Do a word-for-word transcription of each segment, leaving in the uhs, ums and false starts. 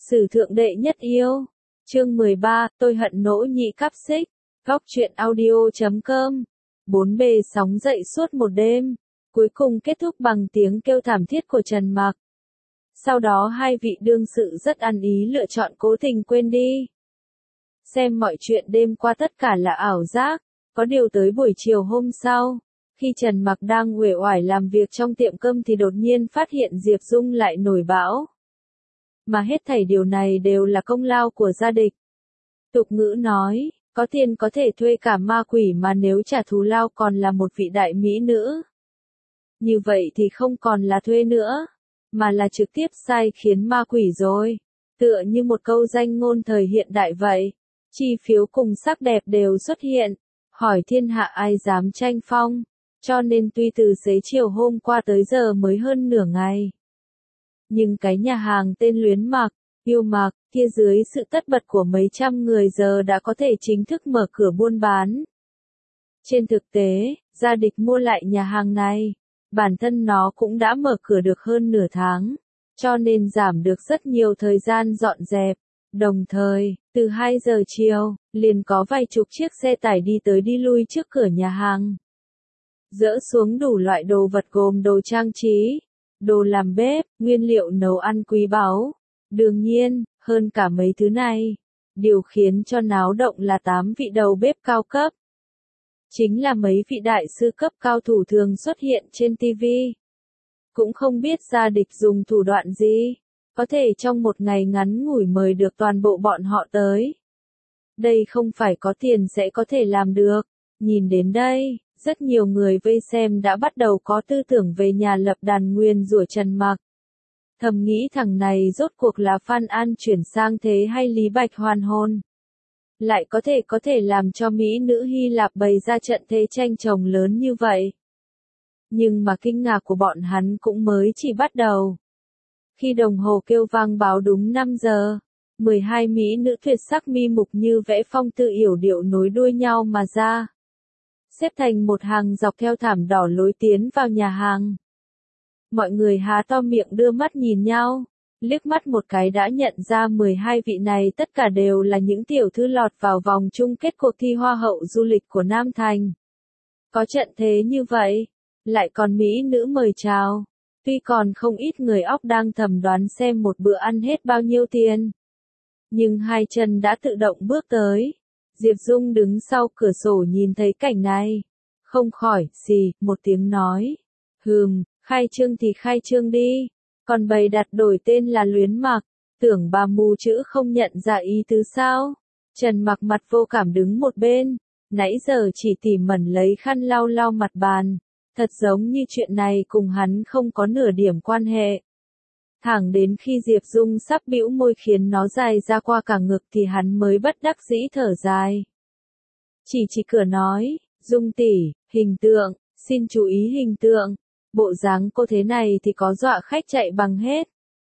Sử thượng đệ nhất yêu. Chương mười ba, tôi hận nỗ nhị cáp xích. Góc truyện audio chấm com. Bốn bề sóng dậy suốt một đêm, cuối cùng kết thúc bằng tiếng kêu thảm thiết của Trần Mặc. Sau đó hai vị đương sự rất ăn ý lựa chọn cố tình quên đi. Xem mọi chuyện đêm qua tất cả là ảo giác, có điều tới buổi chiều hôm sau, khi Trần Mặc đang uể oải làm việc trong tiệm cơm thì đột nhiên phát hiện Diệp Dung lại nổi bão. Mà hết thảy điều này đều là công lao của gia địch. Tục ngữ nói, có tiền có thể thuê cả ma quỷ mà nếu trả thù lao còn là một vị đại mỹ nữ. Như vậy thì không còn là thuê nữa, mà là trực tiếp sai khiến ma quỷ rồi. Tựa như một câu danh ngôn thời hiện đại vậy, chi phiếu cùng sắc đẹp đều xuất hiện, hỏi thiên hạ ai dám tranh phong, cho nên tuy từ xế chiều hôm qua tới giờ mới hơn nửa ngày. Nhưng cái nhà hàng tên Luyến Mạc, Yêu Mạc, kia dưới sự tất bật của mấy trăm người giờ đã có thể chính thức mở cửa buôn bán. Trên thực tế, gia địch mua lại nhà hàng này, bản thân nó cũng đã mở cửa được hơn nửa tháng, cho nên giảm được rất nhiều thời gian dọn dẹp. Đồng thời, từ hai giờ chiều, liền có vài chục chiếc xe tải đi tới đi lui trước cửa nhà hàng. Dỡ xuống đủ loại đồ vật gồm đồ trang trí, đồ làm bếp, nguyên liệu nấu ăn quý báu. Đương nhiên, hơn cả mấy thứ này, điều khiến cho náo động là tám vị đầu bếp cao cấp. Chính là mấy vị đại sư cấp cao thủ thường xuất hiện trên ti vi. Cũng không biết gia địch dùng thủ đoạn gì, có thể trong một ngày ngắn ngủi mời được toàn bộ bọn họ tới. Đây không phải có tiền sẽ có thể làm được. Nhìn đến đây, rất nhiều người vây xem đã bắt đầu có tư tưởng về nhà lập đàn nguyền rủa Trần Mặc. Thầm nghĩ thằng này rốt cuộc là Phan An chuyển sang thế hay Lý Bạch hoàn hôn. Lại có thể có thể làm cho Mỹ nữ Hy Lạp bày ra trận thế tranh chồng lớn như vậy. Nhưng mà kinh ngạc của bọn hắn cũng mới chỉ bắt đầu. Khi đồng hồ kêu vang báo đúng năm giờ, mười hai Mỹ nữ tuyệt sắc mi mục như vẽ phong tự yểu điệu nối đuôi nhau mà ra. Xếp thành một hàng dọc theo thảm đỏ lối tiến vào nhà hàng. Mọi người há to miệng đưa mắt nhìn nhau, liếc mắt một cái đã nhận ra mười hai vị này tất cả đều là những tiểu thư lọt vào vòng chung kết cuộc thi Hoa hậu du lịch của Nam Thành. Có trận thế như vậy, lại còn Mỹ nữ mời chào, tuy còn không ít người óc đang thầm đoán xem một bữa ăn hết bao nhiêu tiền. Nhưng hai chân đã tự động bước tới. Diệp Dung đứng sau cửa sổ nhìn thấy cảnh này, không khỏi xì một tiếng nói, hừm, khai trương thì khai trương đi, còn bày đặt đổi tên là Luyến Mạc, tưởng bà mù chữ không nhận ra ý tứ sao? Trần Mặc mặt vô cảm đứng một bên, nãy giờ chỉ tỉ mẩn lấy khăn lau lau mặt bàn, thật giống như chuyện này cùng hắn không có nửa điểm quan hệ. Thẳng đến khi Diệp Dung sắp bĩu môi khiến nó dài ra qua cả ngực thì hắn mới bất đắc dĩ thở dài. Chỉ chỉ cửa nói, Dung tỷ, hình tượng, xin chú ý hình tượng, bộ dáng cô thế này thì có dọa khách chạy bằng hết.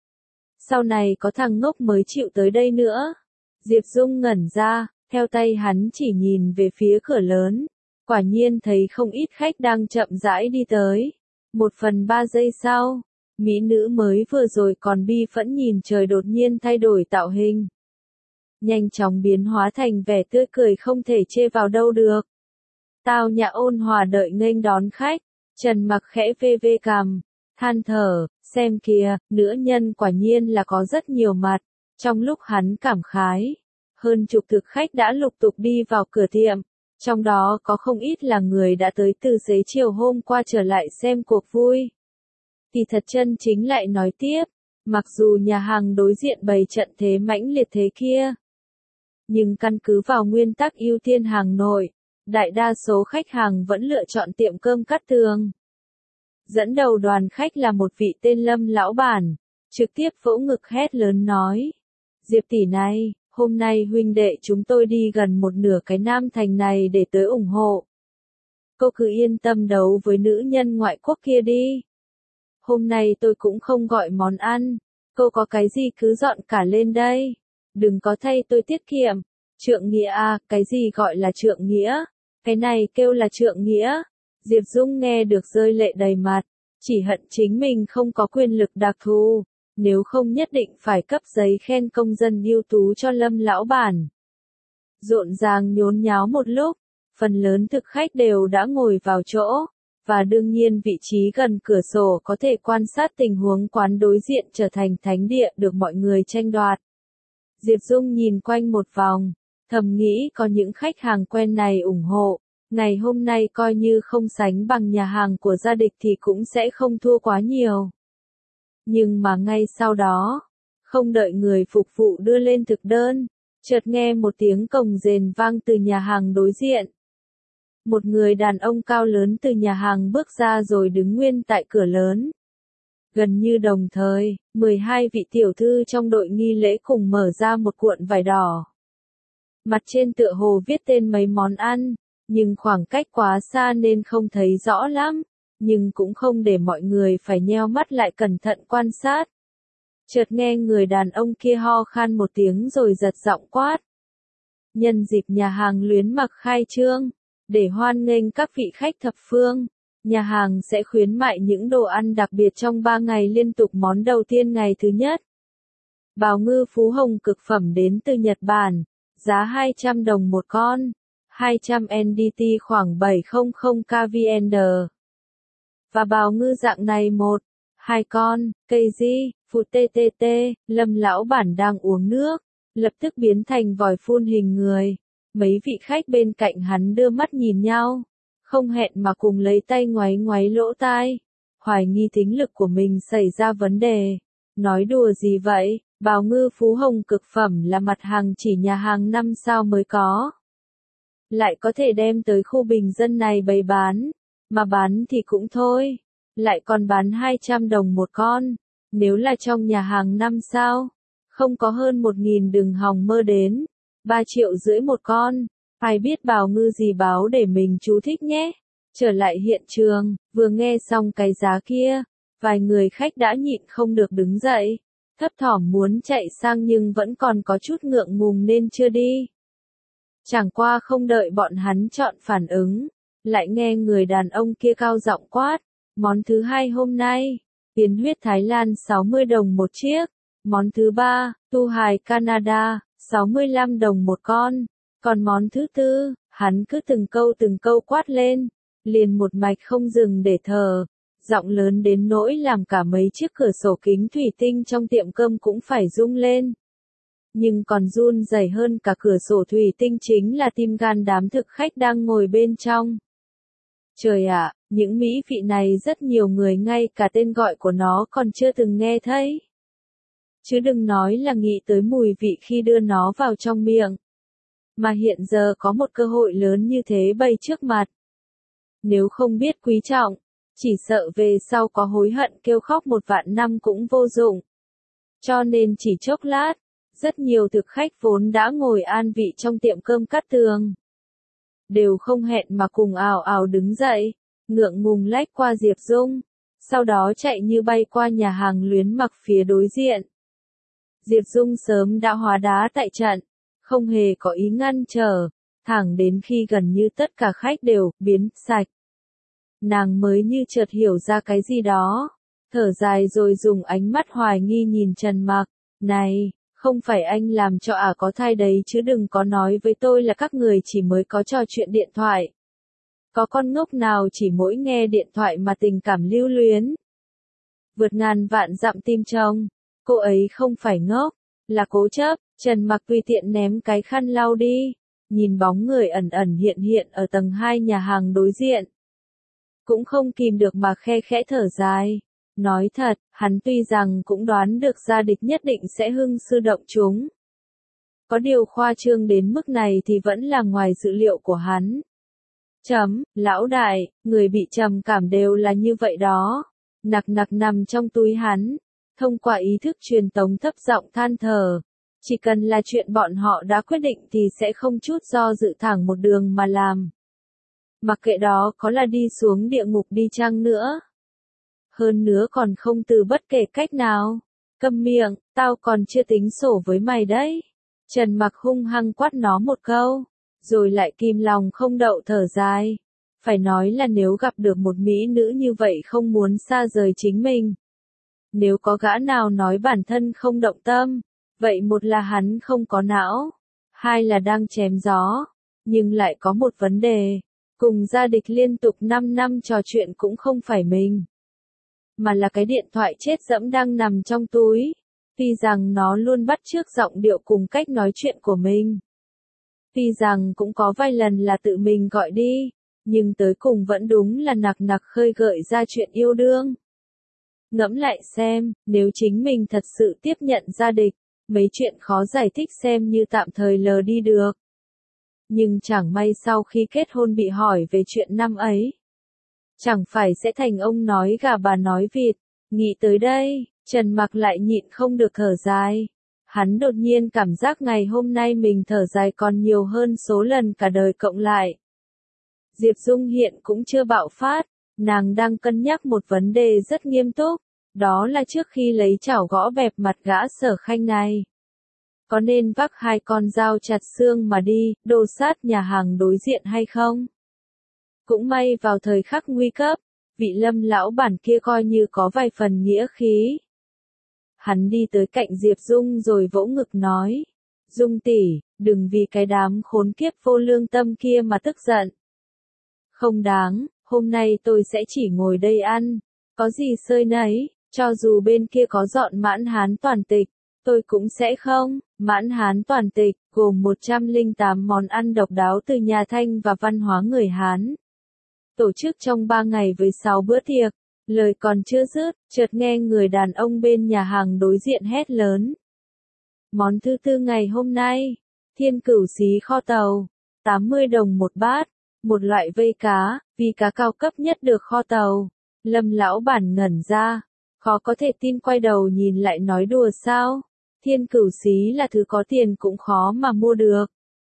Sau này có thằng ngốc mới chịu tới đây nữa. Diệp Dung ngẩn ra, theo tay hắn chỉ nhìn về phía cửa lớn, quả nhiên thấy không ít khách đang chậm rãi đi tới. Một phần ba giây sau, mỹ nữ mới vừa rồi còn bi phẫn nhìn trời đột nhiên thay đổi tạo hình. Nhanh chóng biến hóa thành vẻ tươi cười không thể chê vào đâu được. Tao nhã ôn hòa đợi nghênh đón khách, Trần Mặc khẽ vê vê cằm, than thở, xem kìa, nữ nhân quả nhiên là có rất nhiều mặt. Trong lúc hắn cảm khái, hơn chục thực khách đã lục tục đi vào cửa tiệm, trong đó có không ít là người đã tới từ xế chiều hôm qua trở lại xem cuộc vui. Thì thật chân chính lại nói tiếp, mặc dù nhà hàng đối diện bày trận thế mãnh liệt thế kia, nhưng căn cứ vào nguyên tắc ưu tiên hàng nội, đại đa số khách hàng vẫn lựa chọn tiệm cơm Cát Tường. Dẫn đầu đoàn khách là một vị tên Lâm lão bản, trực tiếp vỗ ngực hét lớn nói, Diệp tỷ này, hôm nay huynh đệ chúng tôi đi gần một nửa cái Nam Thành này để tới ủng hộ. Cô cứ yên tâm đấu với nữ nhân ngoại quốc kia đi. Hôm nay tôi cũng không gọi món ăn, cô có cái gì cứ dọn cả lên đây. Đừng có thay tôi tiết kiệm. Trượng nghĩa à, cái gì gọi là trượng nghĩa? Cái này kêu là trượng nghĩa. Diệp Dung nghe được rơi lệ đầy mặt, chỉ hận chính mình không có quyền lực đặc thù, nếu không nhất định phải cấp giấy khen công dân ưu tú cho Lâm lão bản. Rộn ràng nhốn nháo một lúc, phần lớn thực khách đều đã ngồi vào chỗ, và đương nhiên vị trí gần cửa sổ có thể quan sát tình huống quán đối diện trở thành thánh địa được mọi người tranh đoạt. Diệp Dung nhìn quanh một vòng, thầm nghĩ có những khách hàng quen này ủng hộ, ngày hôm nay coi như không sánh bằng nhà hàng của gia địch thì cũng sẽ không thua quá nhiều. Nhưng mà ngay sau đó, không đợi người phục vụ đưa lên thực đơn, chợt nghe một tiếng cồng rền vang từ nhà hàng đối diện. Một người đàn ông cao lớn từ nhà hàng bước ra rồi đứng nguyên tại cửa lớn. Gần như đồng thời, mười hai vị tiểu thư trong đội nghi lễ cùng mở ra một cuộn vải đỏ. Mặt trên tựa hồ viết tên mấy món ăn, nhưng khoảng cách quá xa nên không thấy rõ lắm, nhưng cũng không để mọi người phải nheo mắt lại cẩn thận quan sát. Chợt nghe người đàn ông kia ho khan một tiếng rồi giật giọng quát. Nhân dịp nhà hàng Luyến Mặc khai trương, để hoan nghênh các vị khách thập phương, nhà hàng sẽ khuyến mại những đồ ăn đặc biệt trong ba ngày liên tục. Món đầu tiên ngày thứ nhất. Bào ngư Phú Hồng cực phẩm đến từ Nhật Bản, giá hai trăm đồng một con, hai trăm en đê tê khoảng bảy trăm ca vê en đê. Và bào ngư dạng này một, hai con, cây di, phụt tê tê tê, Lâm lão bản đang uống nước, lập tức biến thành vòi phun hình người. Mấy vị khách bên cạnh hắn đưa mắt nhìn nhau, không hẹn mà cùng lấy tay ngoáy ngoáy lỗ tai, hoài nghi thính lực của mình xảy ra vấn đề. Nói đùa gì vậy, bào ngư Phú Hồng cực phẩm là mặt hàng chỉ nhà hàng năm sao mới có. Lại có thể đem tới khu bình dân này bày bán, mà bán thì cũng thôi, lại còn bán hai trăm đồng một con, nếu là trong nhà hàng năm sao, không có hơn một nghìn đừng hòng mơ đến. Ba triệu rưỡi một con, ai biết bào ngư gì báo để mình chú thích nhé. Trở lại hiện trường, vừa nghe xong cái giá kia, vài người khách đã nhịn không được đứng dậy, thấp thỏm muốn chạy sang nhưng vẫn còn có chút ngượng ngùng nên chưa đi. Chẳng qua không đợi bọn hắn chọn phản ứng, lại nghe người đàn ông kia cao giọng quát, món thứ hai hôm nay, yến huyết Thái Lan sáu mươi đồng một chiếc, món thứ ba, tu hài Canada, sáu mươi lăm đồng một con, còn món thứ tư, hắn cứ từng câu từng câu quát lên, liền một mạch không dừng để thở, giọng lớn đến nỗi làm cả mấy chiếc cửa sổ kính thủy tinh trong tiệm cơm cũng phải rung lên. Nhưng còn run rẩy hơn cả cửa sổ thủy tinh chính là tim gan đám thực khách đang ngồi bên trong. Trời ạ, những mỹ vị này rất nhiều người ngay cả tên gọi của nó còn chưa từng nghe thấy. Chứ đừng nói là nghĩ tới mùi vị khi đưa nó vào trong miệng. Mà hiện giờ có một cơ hội lớn như thế bày trước mặt. Nếu không biết quý trọng, chỉ sợ về sau có hối hận kêu khóc một vạn năm cũng vô dụng. Cho nên chỉ chốc lát, rất nhiều thực khách vốn đã ngồi an vị trong tiệm cơm Cát Tường, đều không hẹn mà cùng ào ào đứng dậy, ngượng ngùng lách qua Diệp Dung, sau đó chạy như bay qua nhà hàng Luyến Mặc phía đối diện. Diệp Dung sớm đã hóa đá tại trận, không hề có ý ngăn trở, thẳng đến khi gần như tất cả khách đều biến sạch. Nàng mới như chợt hiểu ra cái gì đó, thở dài rồi dùng ánh mắt hoài nghi nhìn Trần Mặc, này, không phải anh làm cho ả có thai đấy chứ đừng có nói với tôi là các người chỉ mới có trò chuyện điện thoại. Có con ngốc nào chỉ mỗi nghe điện thoại mà tình cảm lưu luyến. Vượt ngàn vạn dặm tim trông, cô ấy không phải ngốc, là cố chấp. Trần Mặc tùy tiện ném cái khăn lau đi, nhìn bóng người ẩn ẩn hiện hiện ở tầng hai nhà hàng đối diện. Cũng không kìm được mà khe khẽ thở dài. Nói thật, hắn tuy rằng cũng đoán được gia địch nhất định sẽ hưng sư động chúng. Có điều khoa trương đến mức này thì vẫn là ngoài dự liệu của hắn. Chấm, lão đại, người bị trầm cảm đều là như vậy đó. Nặc nặc nằm trong túi hắn, thông qua ý thức truyền tống thấp giọng than thở. Chỉ cần là chuyện bọn họ đã quyết định thì sẽ không chút do dự thẳng một đường mà làm. Mặc kệ đó có là đi xuống địa ngục đi chăng nữa. Hơn nữa còn không từ bất kể cách nào. Câm miệng, tao còn chưa tính sổ với mày đấy. Trần Mặc hung hăng quát nó một câu, rồi lại kìm lòng không đậu thở dài. Phải nói là nếu gặp được một mỹ nữ như vậy không muốn xa rời chính mình. Nếu có gã nào nói bản thân không động tâm, vậy một là hắn không có não, hai là đang chém gió, nhưng lại có một vấn đề, cùng gia địch liên tục năm năm trò chuyện cũng không phải mình, mà là cái điện thoại chết dẫm đang nằm trong túi, tuy rằng nó luôn bắt chước giọng điệu cùng cách nói chuyện của mình. Tuy rằng cũng có vài lần là tự mình gọi đi, nhưng tới cùng vẫn đúng là nặc nặc khơi gợi ra chuyện yêu đương. Ngẫm lại xem, nếu chính mình thật sự tiếp nhận gia địch, mấy chuyện khó giải thích xem như tạm thời lờ đi được. Nhưng chẳng may sau khi kết hôn bị hỏi về chuyện năm ấy. Chẳng phải sẽ thành ông nói gà bà nói vịt, nghĩ tới đây, Trần Mặc lại nhịn không được thở dài. Hắn đột nhiên cảm giác ngày hôm nay mình thở dài còn nhiều hơn số lần cả đời cộng lại. Diệp Dung hiện cũng chưa bạo phát, nàng đang cân nhắc một vấn đề rất nghiêm túc, đó là trước khi lấy chảo gõ bẹp mặt gã Sở Khanh này. Có nên vác hai con dao chặt xương mà đi, đồ sát nhà hàng đối diện hay không? Cũng may vào thời khắc nguy cấp, vị Lâm lão bản kia coi như có vài phần nghĩa khí. Hắn đi tới cạnh Diệp Dung rồi vỗ ngực nói, Dung tỷ, đừng vì cái đám khốn kiếp vô lương tâm kia mà tức giận. Không đáng, hôm nay tôi sẽ chỉ ngồi đây ăn, có gì sơi nấy, cho dù bên kia có dọn mãn hán toàn tịch, tôi cũng sẽ không. Mãn hán toàn tịch, gồm một trăm lẻ tám món ăn độc đáo từ nhà Thanh và văn hóa người Hán. Tổ chức trong ba ngày với sáu bữa tiệc, lời còn chưa dứt, chợt nghe người đàn ông bên nhà hàng đối diện hét lớn. Món thứ tư ngày hôm nay, thiên cửu xí kho tàu, tám mươi đồng một bát, một loại vây cá, vì cá cao cấp nhất được kho tàu. Lâm lão bản ngẩn ra, khó có thể tin quay đầu nhìn lại nói đùa sao. Thiên cửu xí là thứ có tiền cũng khó mà mua được.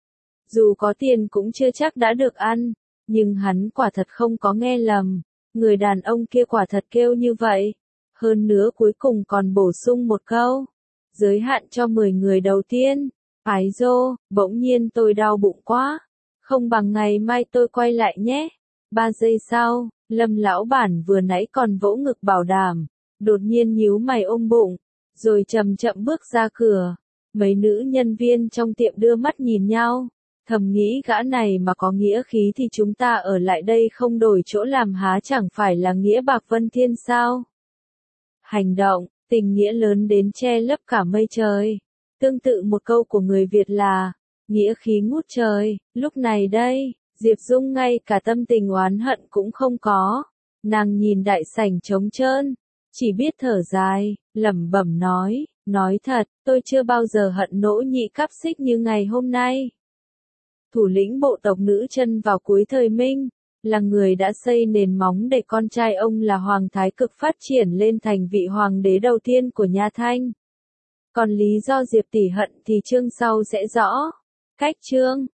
Dù có tiền cũng chưa chắc đã được ăn, nhưng hắn quả thật không có nghe lầm, người đàn ông kia quả thật kêu như vậy. Hơn nữa cuối cùng còn bổ sung một câu, giới hạn cho mười người đầu tiên. Ái dô, bỗng nhiên tôi đau bụng quá, không bằng ngày mai tôi quay lại nhé. Ba giây sau, Lâm lão bản vừa nãy còn vỗ ngực bảo đảm, đột nhiên nhíu mày ôm bụng, rồi chậm chậm bước ra cửa. Mấy nữ nhân viên trong tiệm đưa mắt nhìn nhau, thầm nghĩ gã này mà có nghĩa khí thì chúng ta ở lại đây không đổi chỗ làm há chẳng phải là nghĩa bạc vân thiên sao? Hành động, tình nghĩa lớn đến che lấp cả mây trời. Tương tự một câu của người Việt là, nghĩa khí ngút trời. Lúc này đây, Diệp Dung ngay cả tâm tình oán hận cũng không có. Nàng nhìn đại sảnh trống trơn, chỉ biết thở dài, lẩm bẩm nói, nói thật, tôi chưa bao giờ hận nỗ nhị cáp xích như ngày hôm nay. Thủ lĩnh bộ tộc nữ chân vào cuối thời Minh, là người đã xây nền móng để con trai ông là Hoàng Thái Cực phát triển lên thành vị hoàng đế đầu tiên của nhà Thanh. Còn lý do Diệp tỷ hận thì chương sau sẽ rõ. Cách chương